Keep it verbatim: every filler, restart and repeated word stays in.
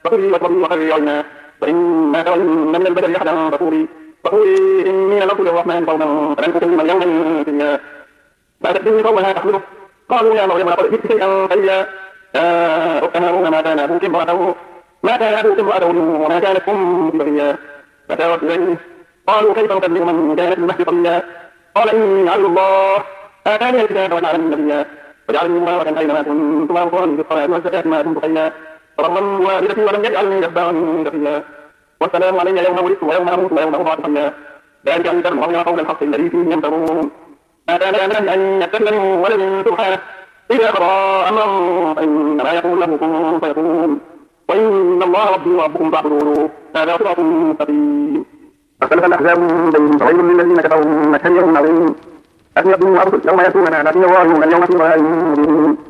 فكلي واشربي وقري عينا فإما ترين من البشر أحدا فقولي فقولي إني نذرت للرحمن صوما فلن أكلم اليوم إنسيا فأتت به قومها تحمله قالوا يا مريم لقد جئت شيئا فريا يا أخت هارون ما كان أبوك امرأته ما كان أبوك امرأته وما كانت أمك بغيا فسارت إليه قالوا كيف نكلم من كانت المهد صبيا قال إني عبد الله آتاني الكتاب وجعلني نبيا وجعلني مباركا أينما كنت وأوصاني بالصلاة والزكاة ما دمت حيا وبرا بوالدتي ولم يجعلني جبارا شقيا والسلام علي يوم ولدت ويوم أموت ويوم أبعث حيا ذلك عند المرء قول الحق الذي فيه يمترون ما كان لله أن يتخذ من ولد سبحانه إذا قضى أمرا فإنما يقول له كن فيكون وإن الله ربي وربكم فاعبدوه هذا صراط مستقيم فاختلف الأحزاب بينهم فويل للذين كفروا من مشهد يوم عظيم أن يكونوا يوم يكون الذين ظالمون اليوم في ضلال مبين